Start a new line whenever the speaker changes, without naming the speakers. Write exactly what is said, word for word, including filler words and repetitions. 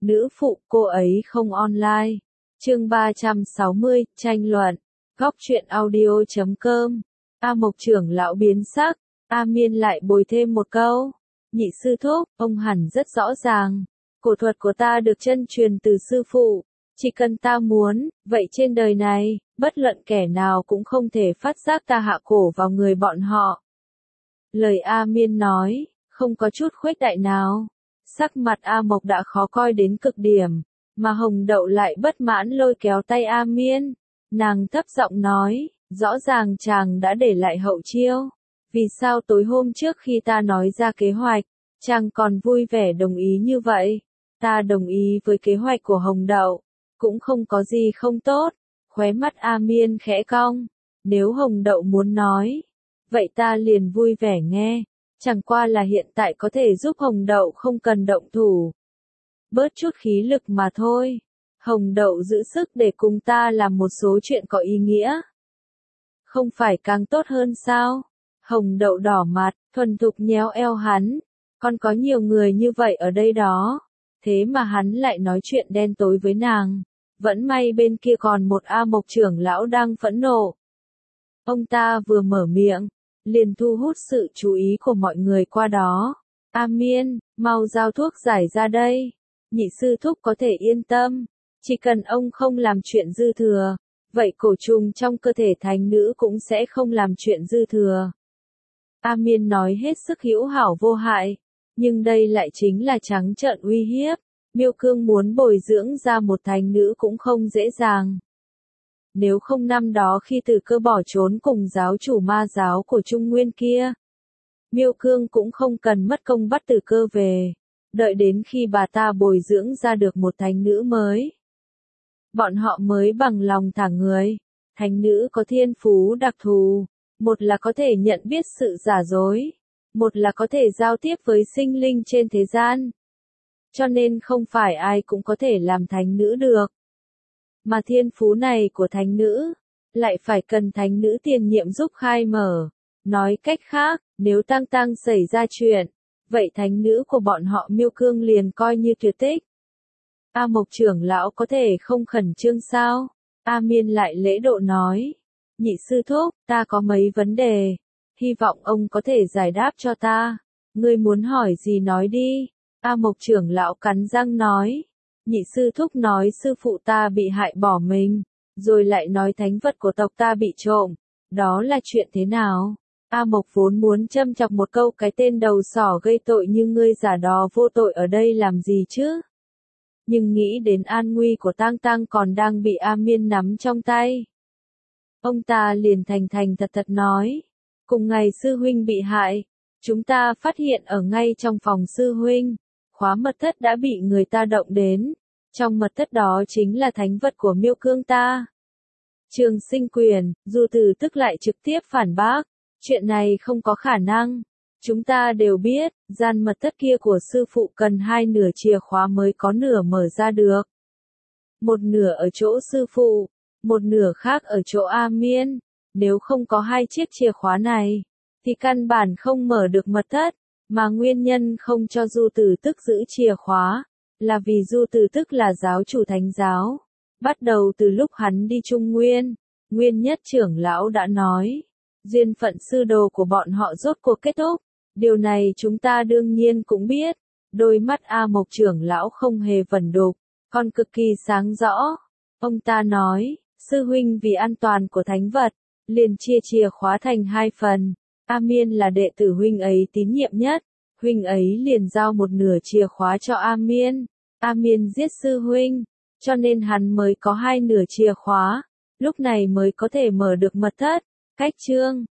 Nữ phụ, cô ấy không online. Chương ba trăm sáu mươi, tranh luận. Góc truyện audio chấm com. A Mộc trưởng lão biến sắc, A Miên lại bồi thêm một câu. Nhị sư thúc, ông hẳn rất rõ ràng. Cổ thuật của ta được chân truyền từ sư phụ. Chỉ cần ta muốn, vậy trên đời này, bất luận kẻ nào cũng không thể phát giác ta hạ cổ vào người bọn họ. Lời A Miên nói, không có chút khuếch đại nào. Sắc mặt A Mộc đã khó coi đến cực điểm, mà Hồng Đậu lại bất mãn lôi kéo tay A Miên. Nàng thấp giọng nói, rõ ràng chàng đã để lại hậu chiêu. Vì sao tối hôm trước khi ta nói ra kế hoạch, chàng còn vui vẻ đồng ý như vậy? Ta đồng ý với kế hoạch của Hồng Đậu, cũng không có gì không tốt. Khóe mắt A Miên khẽ cong. Nếu Hồng Đậu muốn nói, vậy ta liền vui vẻ nghe. Chẳng qua là hiện tại có thể giúp Hồng Đậu không cần động thủ. Bớt chút khí lực mà thôi. Hồng Đậu giữ sức để cùng ta làm một số chuyện có ý nghĩa. Không phải càng tốt hơn sao? Hồng Đậu đỏ mặt, thuần thục nhéo eo hắn. Còn có nhiều người như vậy ở đây đó. Thế mà hắn lại nói chuyện đen tối với nàng. Vẫn may bên kia còn một A Mộc trưởng lão đang phẫn nộ. Ông ta vừa mở miệng, liền thu hút sự chú ý của mọi người qua đó. A Miên, mau giao thuốc giải ra đây. Nhị sư thúc có thể yên tâm. Chỉ cần ông không làm chuyện dư thừa, vậy cổ trùng trong cơ thể thánh nữ cũng sẽ không làm chuyện dư thừa. A Miên nói hết sức hữu hảo vô hại, nhưng đây lại chính là trắng trợn uy hiếp. Miêu Cương muốn bồi dưỡng ra một thánh nữ cũng không dễ dàng. Nếu không năm đó khi Từ Cơ bỏ trốn cùng giáo chủ ma giáo của Trung Nguyên kia, Miêu Cương cũng không cần mất công bắt Từ Cơ về, đợi đến khi bà ta bồi dưỡng ra được một thánh nữ mới. Bọn họ mới bằng lòng thả người. Thánh nữ có thiên phú đặc thù, một là có thể nhận biết sự giả dối, một là có thể giao tiếp với sinh linh trên thế gian. Cho nên không phải ai cũng có thể làm thánh nữ được. Mà thiên phú này của thánh nữ, lại phải cần thánh nữ tiền nhiệm giúp khai mở. Nói cách khác, nếu Tăng Tăng xảy ra chuyện, vậy thánh nữ của bọn họ Miêu Cương liền coi như tuyệt tích. A Mộc trưởng lão có thể không khẩn trương sao? A Miên lại lễ độ nói. Nhị sư thúc, ta có mấy vấn đề. Hy vọng ông có thể giải đáp cho ta. Ngươi muốn hỏi gì nói đi. A Mộc trưởng lão cắn răng nói. Nhị sư thúc nói sư phụ ta bị hại bỏ mình, rồi lại nói thánh vật của tộc ta bị trộm. Đó là chuyện thế nào? A Mộc vốn muốn châm chọc một câu cái tên đầu sỏ gây tội như ngươi giả đò vô tội ở đây làm gì chứ? Nhưng nghĩ đến an nguy của Tang Tang còn đang bị A Miên nắm trong tay. Ông ta liền thành thành thật thật nói. Cùng ngày sư huynh bị hại, chúng ta phát hiện ở ngay trong phòng sư huynh. Khóa mật thất đã bị người ta động đến. Trong mật thất đó chính là thánh vật của Miêu Cương ta. Trường Sinh Quyền, Du Tử Tức lại trực tiếp phản bác. Chuyện này không có khả năng. Chúng ta đều biết, gian mật thất kia của sư phụ cần hai nửa chìa khóa mới có nửa mở ra được. Một nửa ở chỗ sư phụ, một nửa khác ở chỗ A Miên. Nếu không có hai chiếc chìa khóa này, thì căn bản không mở được mật thất. Mà nguyên nhân không cho Du Tử Tức giữ chìa khóa, là vì Du Tử Tức là giáo chủ thánh giáo. Bắt đầu từ lúc hắn đi Trung Nguyên, Nguyên Nhất trưởng lão đã nói, duyên phận sư đồ của bọn họ rốt cuộc kết thúc. Điều này chúng ta đương nhiên cũng biết. Đôi mắt A Mộc trưởng lão không hề vẩn đục, còn cực kỳ sáng rõ. Ông ta nói, sư huynh vì an toàn của thánh vật, liền chia chìa khóa thành hai phần. A Miên là đệ tử huynh ấy tín nhiệm nhất, huynh ấy liền giao một nửa chìa khóa cho A Miên. A Miên giết sư huynh, cho nên hắn mới có hai nửa chìa khóa, lúc này mới có thể mở được mật thất. Cách chương